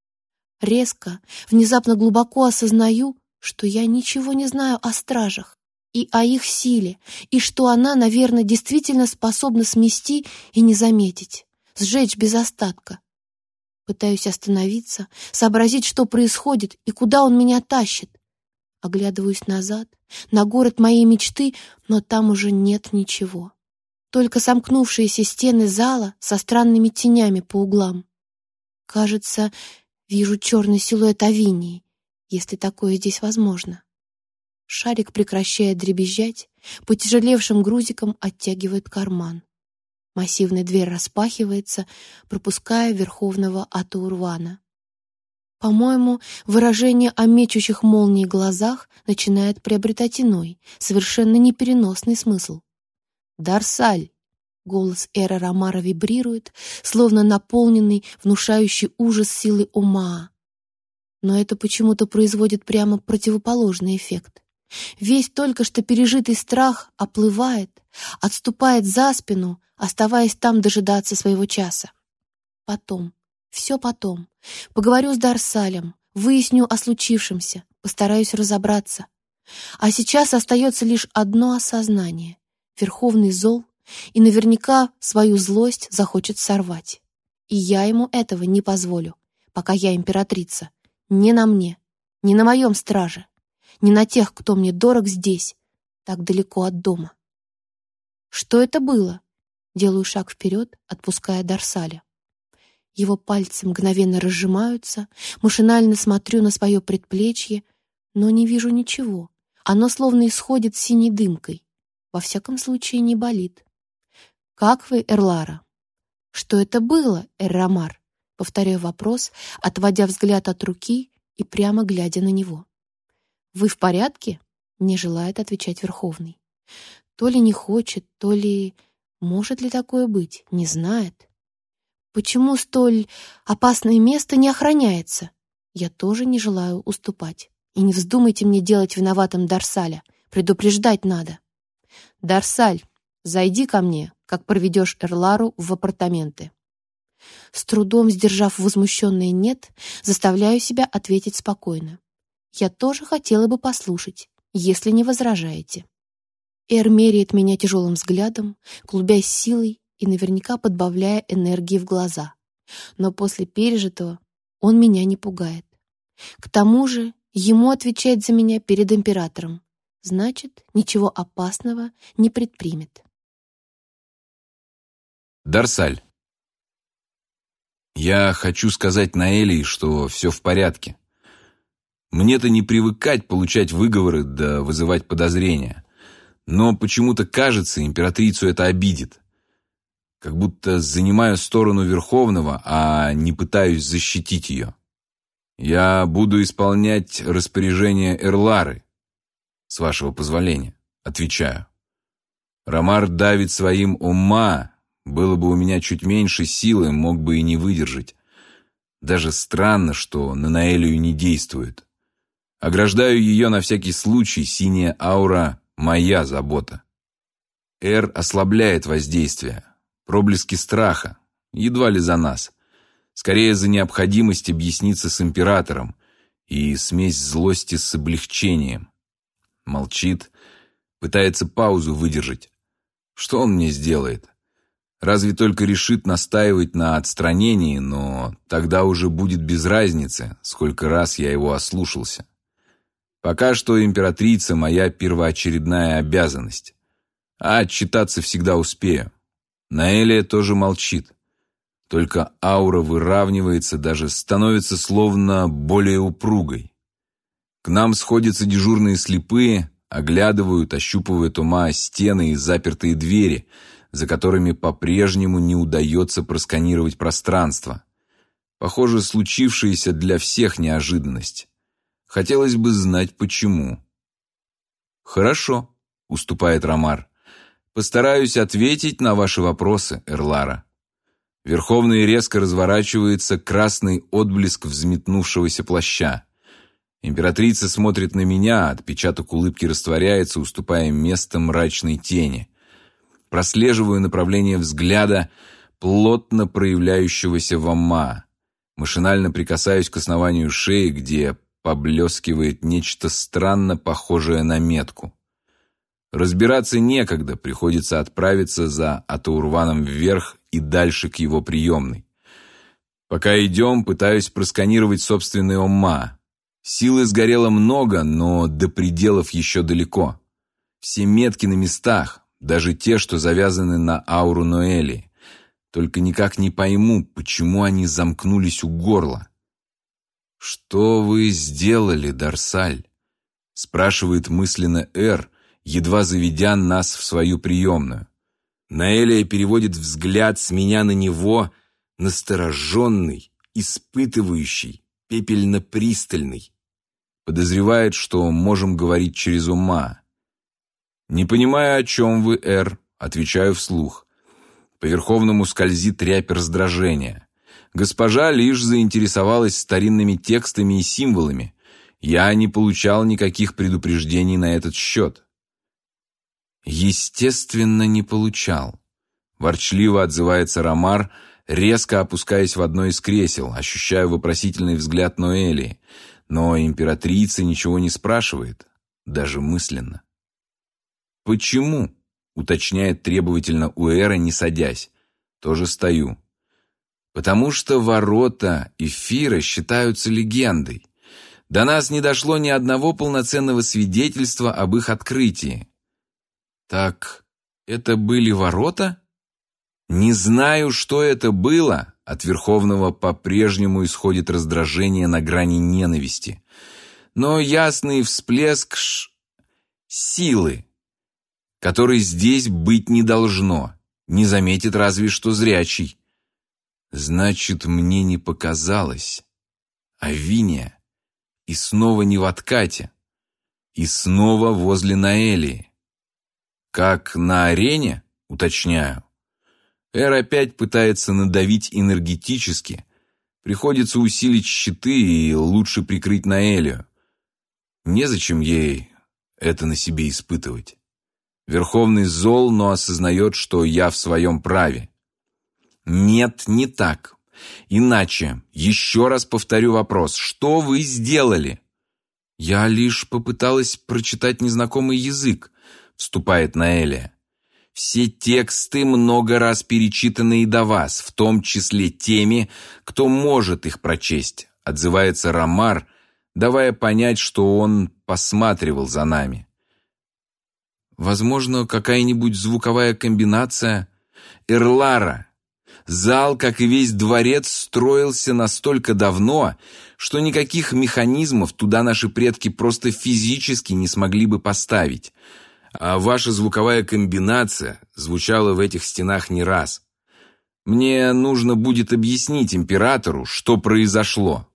Резко, внезапно глубоко осознаю, что я ничего не знаю о стражах и о их силе, и что она, наверное, действительно способна смести и не заметить, сжечь без остатка. Пытаюсь остановиться, сообразить, что происходит и куда он меня тащит. Оглядываюсь назад, на город моей мечты, но там уже нет ничего. Только сомкнувшиеся стены зала со странными тенями по углам. Кажется, вижу черный силуэт Авинии, если такое здесь возможно. Шарик прекращает дребезжать, потяжелевшим грузиком оттягивает карман. Массивная дверь распахивается, пропуская верховного Атаурвана. По-моему, выражение о мечущих молнии глазах начинает приобретать иной, совершенно непереносный смысл. «Дарсаль!» — голос Эрарамара вибрирует, словно наполненный, внушающий ужас силой Омаа. Но это почему-то производит прямо противоположный эффект. Весь только что пережитый страх оплывает, отступает за спину, оставаясь там дожидаться своего часа. Потом, все потом. Поговорю с Дарсалем, выясню о случившемся, постараюсь разобраться. А сейчас остается лишь одно осознание. Верховный зол и наверняка свою злость захочет сорвать. И я ему этого не позволю, пока я императрица. Не на мне, не на моем страже, не на тех, кто мне дорог здесь, так далеко от дома. Что это было? Делаю шаг вперед, отпуская Дарсаля. Его пальцы мгновенно разжимаются, машинально смотрю на свое предплечье, но не вижу ничего. Оно словно исходит синей дымкой. Во всяком случае, не болит. «Как вы, Эрлара?» «Что это было, Эр-Рамар?» Повторяю вопрос, отводя взгляд от руки и прямо глядя на него. «Вы в порядке?» — не желает отвечать Верховный. То ли не хочет, то ли... Может ли такое быть? Не знает. Почему столь опасное место не охраняется? Я тоже не желаю уступать. И не вздумайте мне делать виноватым Дарсаля. Предупреждать надо. Дарсаль, зайди ко мне, как проведешь Эрлару в апартаменты. С трудом сдержав возмущенное «нет», заставляю себя ответить спокойно. Я тоже хотела бы послушать, если не возражаете. Эр меряет меня тяжелым взглядом, клубясь силой и наверняка подбавляя энергии в глаза. Но после пережитого он меня не пугает. К тому же ему отвечать за меня перед императором. Значит, ничего опасного не предпримет. Дарсаль. Я хочу сказать Наэлии, что все в порядке. Мне-то не привыкать получать выговоры да вызывать подозрения. Но почему-то кажется, императрицу это обидит. Как будто занимаю сторону Верховного, а не пытаюсь защитить ее. Я буду исполнять распоряжение Эрлары, с вашего позволения, отвечаю. Рамар давит своим ума, было бы у меня чуть меньше силы, мог бы и не выдержать. Даже странно, что на Наэлию не действует. Ограждаю ее на всякий случай, синяя аура — моя забота. Эр ослабляет воздействие, проблески страха, едва ли за нас. Скорее за необходимость объясниться с императором и смесь злости с облегчением. Молчит, пытается паузу выдержать. Что он мне сделает? Разве только решит настаивать на отстранении, но тогда уже будет без разницы, сколько раз я его ослушался. Пока что императрица — моя первоочередная обязанность. А отчитаться всегда успею. Наэлия тоже молчит. Только аура выравнивается, даже становится словно более упругой. К нам сходятся дежурные слепые, оглядывают, ощупывают ума стены и запертые двери, за которыми по-прежнему не удается просканировать пространство. Похоже, случившееся для всех неожиданность. Хотелось бы знать, почему. «Хорошо», — уступает Рамар. «Постараюсь ответить на ваши вопросы, Эрлара». Верховный резко разворачивается, красный отблеск взметнувшегося плаща. Императрица смотрит на меня, отпечаток улыбки растворяется, уступая место мрачной тени. Прослеживаю направление взгляда, плотно проявляющегося в Амма. Машинально прикасаюсь к основанию шеи, где поблескивает нечто странно похожее на метку. Разбираться некогда, приходится отправиться за Атаурваном вверх и дальше к его приемной. Пока идем, пытаюсь просканировать собственный Омма. Силы сгорело много, но до пределов еще далеко. Все метки на местах, даже те, что завязаны на ауру Ноэли. Только никак не пойму, почему они замкнулись у горла. «Что вы сделали, Дарсаль?» — спрашивает мысленно Эр, едва заведя нас в свою приемную. Наэлия переводит взгляд с меня на него, настороженный, испытывающий, пепельно-пристальный. Подозревает, что можем говорить через ума. «Не понимаю, о чем вы, Эр», — отвечаю вслух. По Верховному скользит рябь раздражения. Госпожа лишь заинтересовалась старинными текстами и символами. Я не получал никаких предупреждений на этот счет. Естественно, не получал. Ворчливо отзывается Ромар, резко опускаясь в одно из кресел, ощущая вопросительный взгляд Ноэлии. Но императрица ничего не спрашивает, даже мысленно. «Почему?» — уточняет требовательно Уэра, не садясь. Тоже стою. «Потому что ворота Эфира считаются легендой. До нас не дошло ни одного полноценного свидетельства об их открытии». «Так это были ворота?» «Не знаю, что это было». От Верховного по-прежнему исходит раздражение на грани ненависти. Но ясный всплеск силы, которой здесь быть не должно, не заметит разве что зрячий. Значит, мне не показалось. А Виния и снова не в откате, и снова возле Ноэлии. Как на арене, уточняю. Эр опять пытается надавить энергетически. Приходится усилить щиты и лучше прикрыть Ноэлию. Незачем ей это на себе испытывать. Верховный зол, но осознает, что я в своем праве. Нет, не так. Иначе, еще раз повторю вопрос. Что вы сделали? Я лишь попыталась прочитать незнакомый язык, вступает Ноэлия. Все тексты много раз перечитаны и до вас, в том числе теми, кто может их прочесть, отзывается Ромар, давая понять, что он посматривал за нами. Возможно, какая-нибудь звуковая комбинация. Эрлара. Зал, как и весь дворец, строился настолько давно, что никаких механизмов туда наши предки просто физически не смогли бы поставить. А ваша звуковая комбинация звучала в этих стенах не раз. Мне нужно будет объяснить императору, что произошло.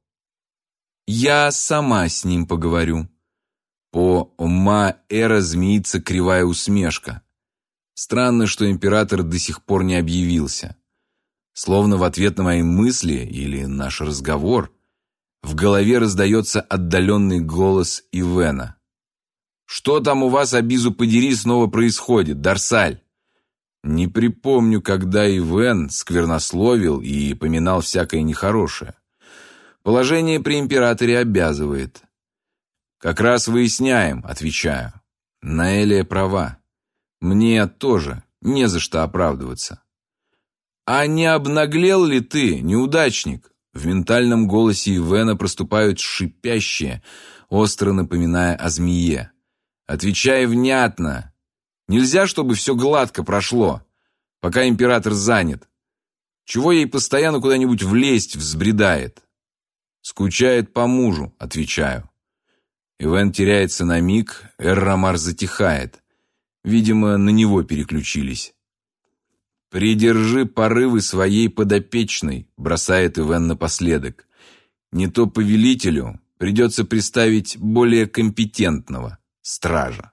Я сама с ним поговорю. По Ма-Эра змеится кривая усмешка. Странно, что император до сих пор не объявился. Словно в ответ на мои мысли или наш разговор в голове раздается отдаленный голос Ивена. «Что там у вас, обизу подери, снова происходит, Дарсаль?» Не припомню, когда Ивен сквернословил и поминал всякое нехорошее. Положение при императоре обязывает. «Как раз выясняем», — отвечаю. Ноэлия права. Мне тоже не за что оправдываться. «А не обнаглел ли ты, неудачник?» В ментальном голосе Ивена проступают шипящие, остро напоминая о змее. «Отвечай внятно. Нельзя, чтобы все гладко прошло, пока император занят. Чего ей постоянно куда-нибудь влезть взбредает?» «Скучает по мужу», — отвечаю. Ивен теряется на миг, Эр-Ромар затихает. Видимо, на него переключились. «Придержи порывы своей подопечной», — бросает Ивен напоследок. «Не то повелителю придется представить более компетентного стража».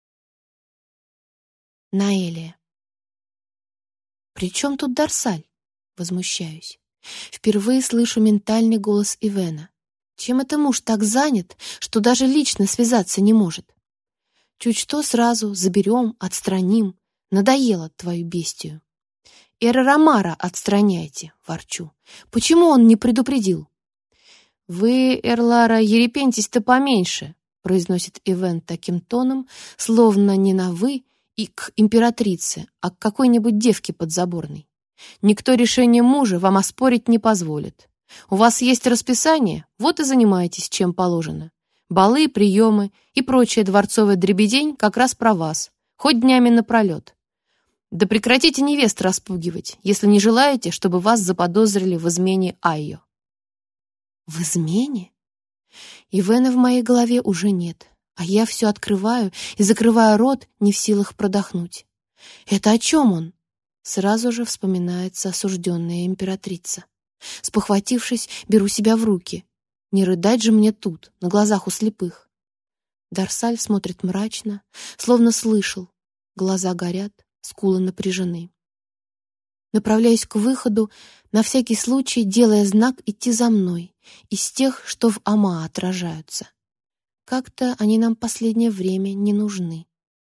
Ноэлия. «При чем тут Дарсаль?» — возмущаюсь. Впервые слышу ментальный голос Ивена. Чем это муж так занят, что даже лично связаться не может? Чуть что сразу заберем, отстраним. Надоело твою бестию. Эр-Ромара отстраняйте, ворчу. Почему он не предупредил? Вы, Эрлара, ерепентись-то поменьше, произносит Ивен таким тоном, словно не на «вы» и к императрице, а к какой-нибудь девке подзаборной. Никто решение мужа вам оспорить не позволит. У вас есть расписание, вот и занимайтесь, чем положено. Балы, приемы и прочая дворцовая дребедень как раз про вас, хоть днями напролет. Да прекратите невест распугивать, если не желаете, чтобы вас заподозрили в измене Айо. В измене? Ивена в моей голове уже нет, а я все открываю и закрываю рот, не в силах продохнуть. Это о чем он? Сразу же вспоминается осужденная императрица. Спохватившись, беру себя в руки. Не рыдать же мне тут, на глазах у слепых. Дарсаль смотрит мрачно, словно слышал. Глаза горят, скулы напряжены. Направляюсь к выходу, на всякий случай делая знак идти за мной, из тех, что в Ама отражаются. Как-то они нам последнее время не нужны.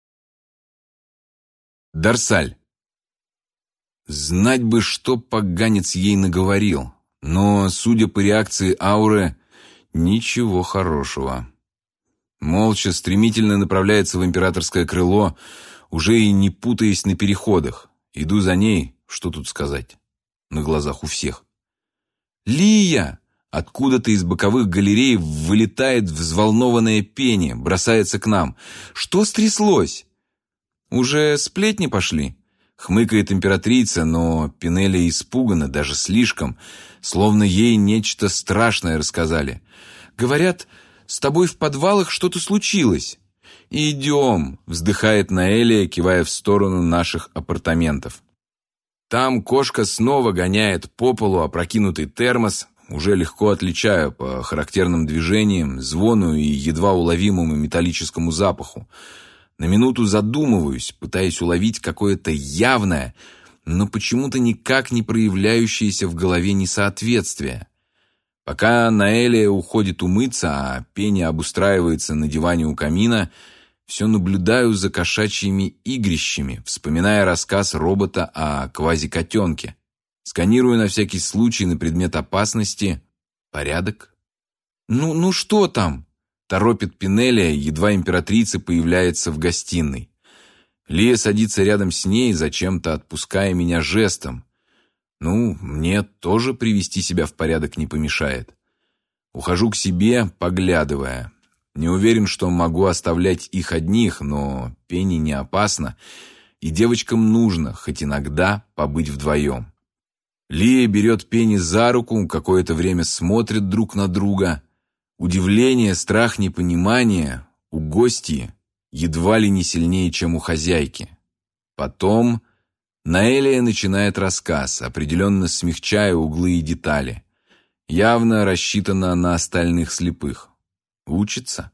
Дарсаль. Знать бы, что поганец ей наговорил, но, судя по реакции ауры, ничего хорошего. Молча, стремительно направляется в императорское крыло, уже и не путаясь на переходах. Иду за ней, что тут сказать, на глазах у всех. «Лия!» Откуда-то из боковых галерей вылетает взволнованное пение, бросается к нам. «Что стряслось?» «Уже сплетни пошли?» Хмыкает императрица, но Пинелия испугана, даже слишком, словно ей нечто страшное рассказали. «Говорят, с тобой в подвалах что-то случилось». «Идем», — вздыхает Наэлия, кивая в сторону наших апартаментов. Там кошка снова гоняет по полу опрокинутый термос, уже легко отличаю по характерным движениям, звону и едва уловимому металлическому запаху. На минуту задумываюсь, пытаясь уловить какое-то явное, но почему-то никак не проявляющееся в голове несоответствие. Пока Наэлия уходит умыться, а Пеня обустраивается на диване у камина, все наблюдаю за кошачьими игрищами, вспоминая рассказ робота о квазикотенке. Сканирую на всякий случай на предмет опасности. Порядок? «Ну что там?» — торопит Пинелия, едва императрица появляется в гостиной. Лия садится рядом с ней, зачем-то отпуская меня жестом. Мне тоже привести себя в порядок не помешает. Ухожу к себе, поглядывая. Не уверен, что могу оставлять их одних, но Пенни не опасно, и девочкам нужно хоть иногда побыть вдвоем. Лия берет Пенни за руку, какое-то время смотрят друг на друга. Удивление, страх, непонимание у гостьи едва ли не сильнее, чем у хозяйки. Потом Наэлия начинает рассказ, определенно смягчая углы и детали. Явно рассчитана на остальных слепых. Учится?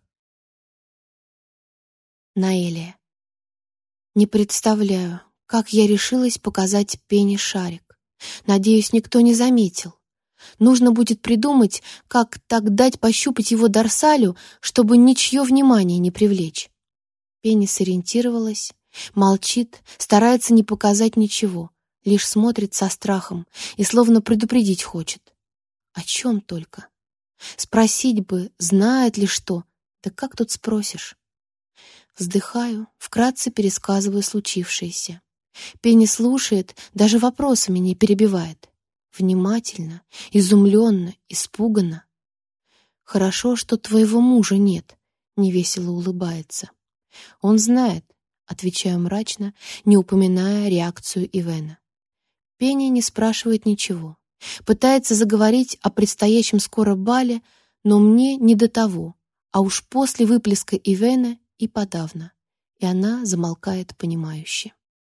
Наэлия. Не представляю, как я решилась показать Пенни шарик. Надеюсь, никто не заметил. Нужно будет придумать, как так дать пощупать его Дарсалю, чтобы ничье внимание не привлечь. Пенни сориентировалась, молчит, старается не показать ничего, лишь смотрит со страхом и словно предупредить хочет. О чем только? Спросить бы, знает ли что, да как тут спросишь? Вздыхаю, вкратце пересказываю случившееся. Пенни слушает, даже вопросами не перебивает. Внимательно, изумленно, испуганно. «Хорошо, что твоего мужа нет», — невесело улыбается. «Он знает», — отвечаю мрачно, не упоминая реакцию Ивена. Пенни не спрашивает ничего. Пытается заговорить о предстоящем скоро бале, но мне не до того, а уж после выплеска Ивена и подавно. И она замолкает понимающе.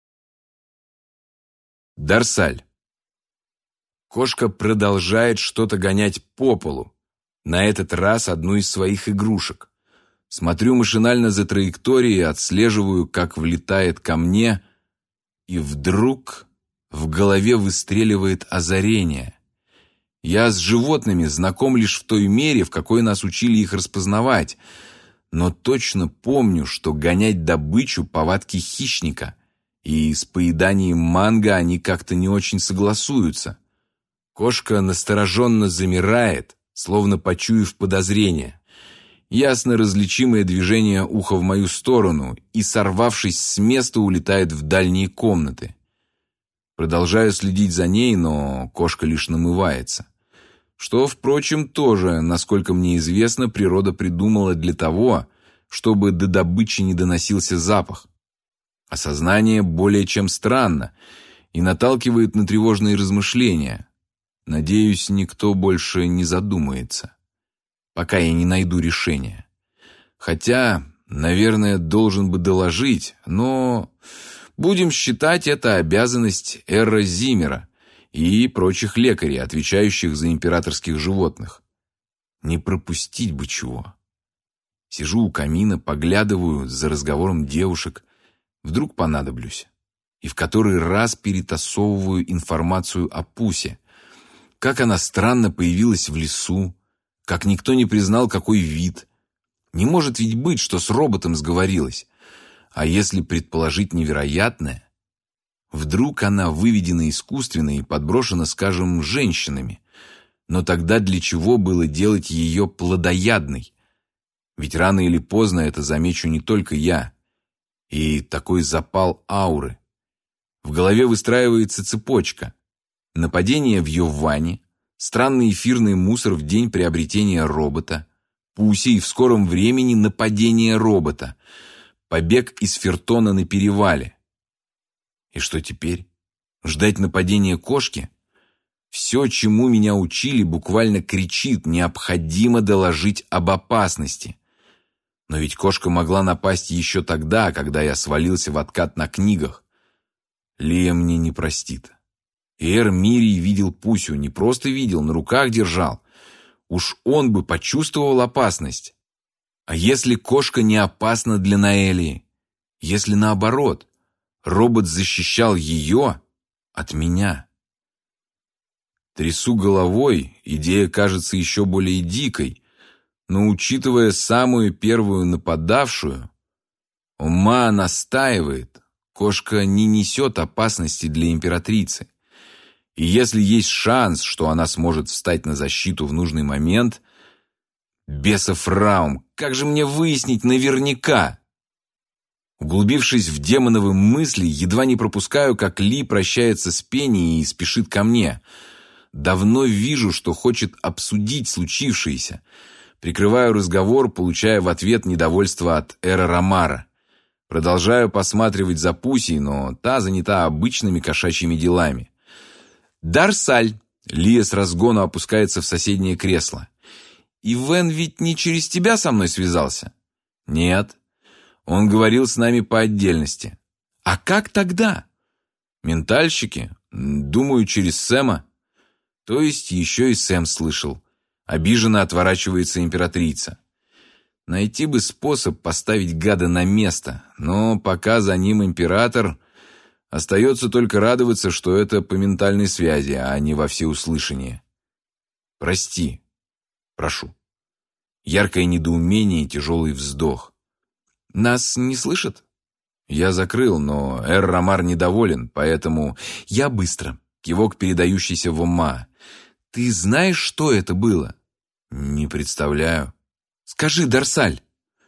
Дарсаль. Кошка продолжает что-то гонять по полу. На этот раз одну из своих игрушек. Смотрю машинально за траекторией, отслеживаю, как влетает ко мне, и вдруг в голове выстреливает озарение. Я с животными знаком лишь в той мере, в какой нас учили их распознавать, но точно помню, что гонять добычу — повадки хищника, и с поеданием манго они как-то не очень согласуются. Кошка настороженно замирает, словно почуяв подозрение. Ясно различимое движение уха в мою сторону и, сорвавшись с места, улетает в дальние комнаты. Продолжаю следить за ней, но кошка лишь намывается. Что, впрочем, тоже, насколько мне известно, природа придумала для того, чтобы до добычи не доносился запах. Осознание более чем странно и наталкивает на тревожные размышления. Надеюсь, никто больше не задумается, пока я не найду решения. Хотя, наверное, должен бы доложить, но будем считать это обязанность Эрра Зиммера и прочих лекарей, отвечающих за императорских животных. Не пропустить бы чего. Сижу у камина, поглядываю за разговором девушек, вдруг понадоблюсь, и в который раз перетасовываю информацию о Пусе. Как она странно появилась в лесу, как никто не признал, какой вид. Не может ведь быть, что с роботом сговорилась. А если предположить невероятное? Вдруг она выведена искусственно и подброшена, скажем, женщинами. Но тогда для чего было делать ее плотоядной? Ведь рано или поздно это замечу не только я. И такой запал ауры. В голове выстраивается цепочка. Нападение в Йовване, странный эфирный мусор в день приобретения робота, Пуси и в скором времени нападение робота, побег из Фертона на перевале. И что теперь? Ждать нападения кошки? Все, чему меня учили, буквально кричит: необходимо доложить об опасности. Но ведь кошка могла напасть еще тогда, когда я свалился в откат на книгах. Лия мне не простит. Эр Мирий видел Пусю, не просто видел, на руках держал. Уж он бы почувствовал опасность. А если кошка не опасна для Наэлии? Если наоборот, робот защищал ее от меня? Трясу головой, идея кажется еще более дикой, но, учитывая самую первую нападавшую, Ума настаивает, кошка не несет опасности для императрицы. И если есть шанс, что она сможет встать на защиту в нужный момент... Бесов Раум, как же мне выяснить наверняка? Углубившись в демоновы мысли, едва не пропускаю, как Ли прощается с Пенни и спешит ко мне. Давно вижу, что хочет обсудить случившееся. Прикрываю разговор, получая в ответ недовольство от Эра Ромара. Продолжаю посматривать за Пусей, но та занята обычными кошачьими делами. «Дарсаль!» Лия с разгону опускается в соседнее кресло. «Ивен ведь не через тебя со мной связался?» «Нет. Он говорил с нами по отдельности». «А как тогда?» «Ментальщики? Думаю, через Сэма». То есть еще и Сэм слышал. Обиженно отворачивается императрица. Найти бы способ поставить гада на место, но пока за ним император, остается только радоваться, что это по ментальной связи, а не во всеуслышание. «Прости. Прошу». Яркое недоумение и тяжелый вздох. «Нас не слышат?» Я закрыл, но Эр Ромар недоволен, поэтому я быстро. Кивок, передающийся в Ума. «Ты знаешь, что это было?» «Не представляю». «Скажи, Дарсаль,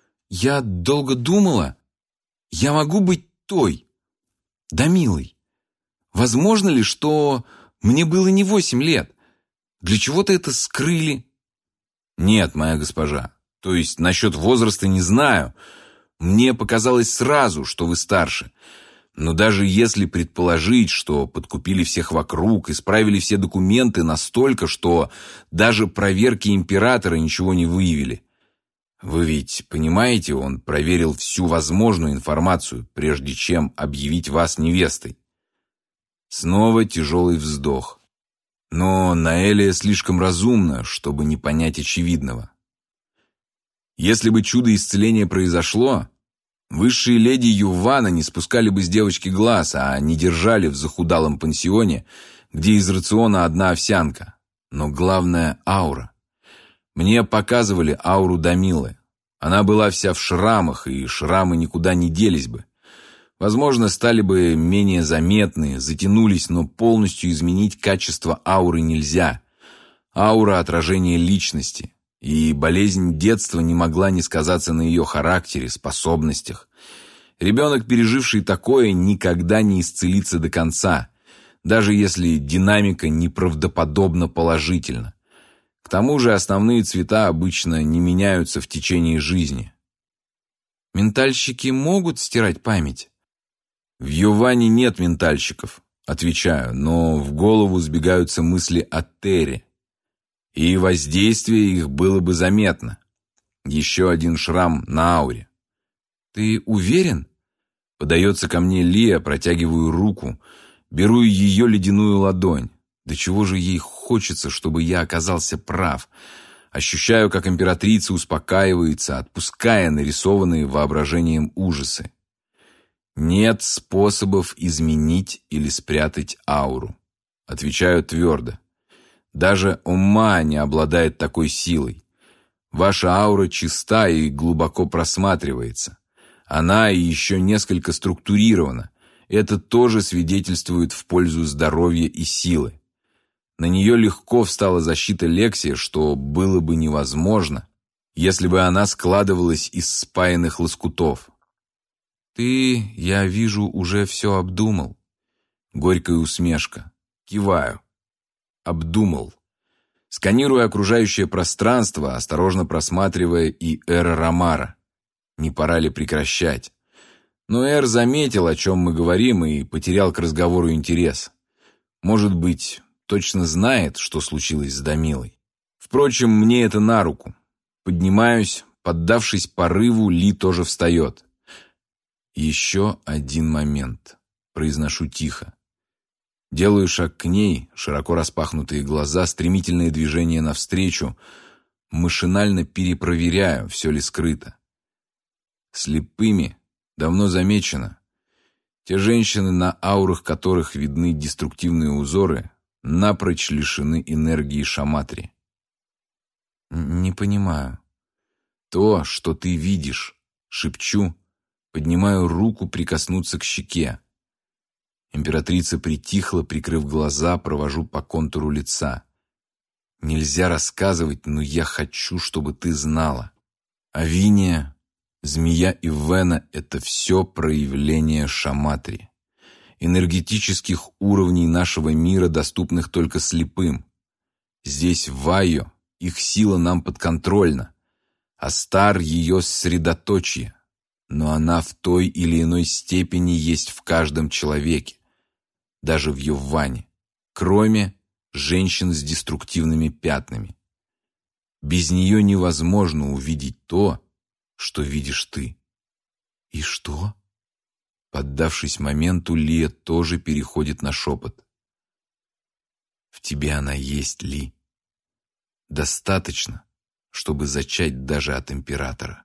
я долго думала. Я могу быть той, да милой. Возможно ли, что мне было не 8 лет? Для чего-то это скрыли?» «Нет, моя госпожа. То есть насчет возраста не знаю. Мне показалось сразу, что вы старше. Но даже если предположить, что подкупили всех вокруг, исправили все документы настолько, что даже проверки императора ничего не выявили. Вы ведь понимаете, он проверил всю возможную информацию, прежде чем объявить вас невестой». Снова тяжелый вздох. Но Наэлия слишком разумна, чтобы не понять очевидного. Если бы чудо исцеления произошло, высшие леди Ювана не спускали бы с девочки глаз, а не держали в захудалом пансионе, где из рациона одна овсянка. Но главное — аура. Мне показывали ауру Дамилы. Она была вся в шрамах, и шрамы никуда не делись бы. Возможно, стали бы менее заметны, затянулись, но полностью изменить качество ауры нельзя. Аура — отражение личности, и болезнь детства не могла не сказаться на ее характере, способностях. Ребенок, переживший такое, никогда не исцелится до конца, даже если динамика неправдоподобно положительна. К тому же основные цвета обычно не меняются в течение жизни. «Ментальщики могут стирать память?» «В Йовване нет ментальщиков», отвечаю, но в голову сбегаются мысли о Терре. И воздействие их было бы заметно. Еще один шрам на ауре. «Ты уверен?» Подается ко мне Лия, протягиваю руку, беру ее ледяную ладонь. До чего же ей хочется, чтобы я оказался прав. Ощущаю, как императрица успокаивается, отпуская нарисованные воображением ужасы. «Нет способов изменить или спрятать ауру», отвечаю твердо. Даже Ума не обладает такой силой. Ваша аура чиста и глубоко просматривается. Она и еще несколько структурирована. Это тоже свидетельствует в пользу здоровья и силы. На нее легко встала защита Лексия, что было бы невозможно, если бы она складывалась из спаянных лоскутов. Ты, я вижу, уже все обдумал. Горькая усмешка. Киваю. Обдумал. Сканирую окружающее пространство, осторожно просматривая и Эра Ромара. Не пора ли прекращать? Но Эр заметил, о чем мы говорим, и потерял к разговору интерес. Может быть, точно знает, что случилось с Дамилой. Впрочем, мне это на руку. Поднимаюсь, поддавшись порыву, Ли тоже встает. Еще один момент. Произношу тихо. Делаю шаг к ней, широко распахнутые глаза, стремительные движения навстречу. Машинально перепроверяю, все ли скрыто. Слепыми давно замечено. Те женщины, на аурах которых видны деструктивные узоры, напрочь лишены энергии Шаматри. Не понимаю. То, что ты видишь, шепчу, поднимаю руку прикоснуться к щеке. Императрица притихла, прикрыв глаза, провожу по контуру лица. Нельзя рассказывать, но я хочу, чтобы ты знала. Авиния, змея и Вена — это все проявление Шаматри. Энергетических уровней нашего мира, доступных только слепым. Здесь, в Айо, их сила нам подконтрольна. Астар — ее средоточие. Но она в той или иной степени есть в каждом человеке, даже в Йовване, кроме женщин с деструктивными пятнами. Без нее невозможно увидеть то, что видишь ты. И что? Поддавшись моменту, Лия тоже переходит на шепот. В тебе она есть, Ли. Достаточно, чтобы зачать даже от императора.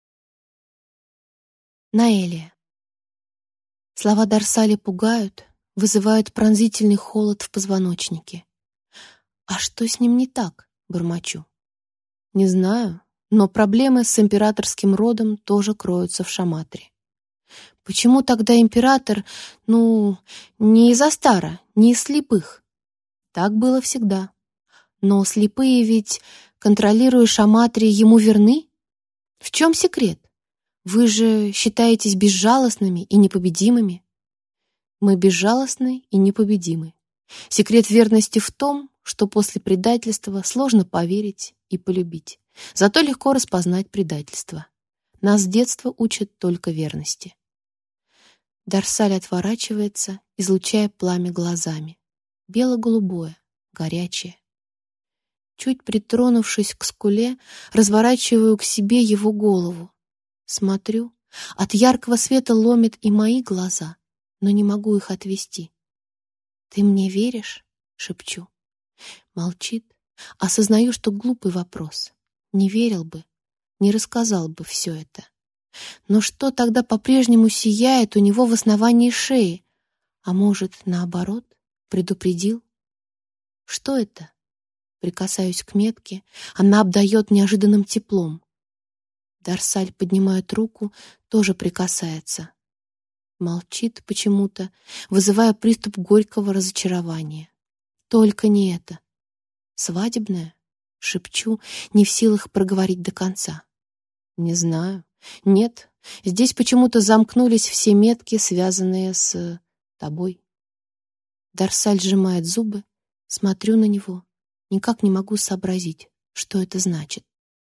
Наэлия. Слова Дарсали пугают, вызывают пронзительный холод в позвоночнике. А что с ним не так, бормочу? Не знаю, но проблемы с императорским родом тоже кроются в Шаматре. Почему тогда император, не из Астара, не из слепых? Так было всегда. Но слепые ведь, контролируя Шаматри, ему верны? В чем секрет? Вы же считаетесь безжалостными и непобедимыми. Мы безжалостны и непобедимы. Секрет верности в том, что после предательства сложно поверить и полюбить. Зато легко распознать предательство. Нас с детства учат только верности. Дарсаль отворачивается, излучая пламя глазами. Бело-голубое, горячее. Чуть притронувшись к скуле, разворачиваю к себе его голову. Смотрю, от яркого света ломит и мои глаза, но не могу их отвести. «Ты мне веришь?» — шепчу. Молчит. Осознаю, что глупый вопрос. Не верил бы, не рассказал бы все это. Но что тогда по-прежнему сияет у него в основании шеи? А может, наоборот, предупредил? Что это? Прикасаюсь к метке, она обдает неожиданным теплом. Дарсаль поднимает руку, тоже прикасается. Молчит почему-то, вызывая приступ горького разочарования. Только не это. Свадебное? Шепчу, не в силах проговорить до конца. Не знаю. Нет, здесь почему-то замкнулись все метки, связанные с тобой. Дарсаль сжимает зубы, смотрю на него, никак не могу сообразить, что это значит.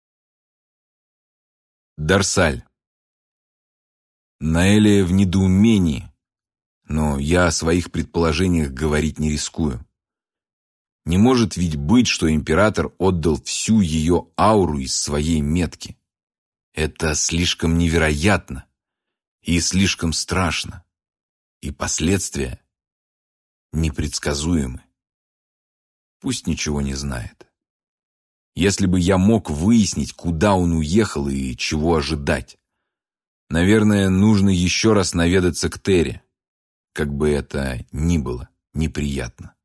Дарсаль. Наэлия в недоумении, но я о своих предположениях говорить не рискую. Не может ведь быть, что император отдал всю ее ауру из своей метки. Это слишком невероятно и слишком страшно, и последствия непредсказуемы. Пусть ничего не знает. Если бы я мог выяснить, куда он уехал и чего ожидать. Наверное, нужно еще раз наведаться к Терре, как бы это ни было неприятно.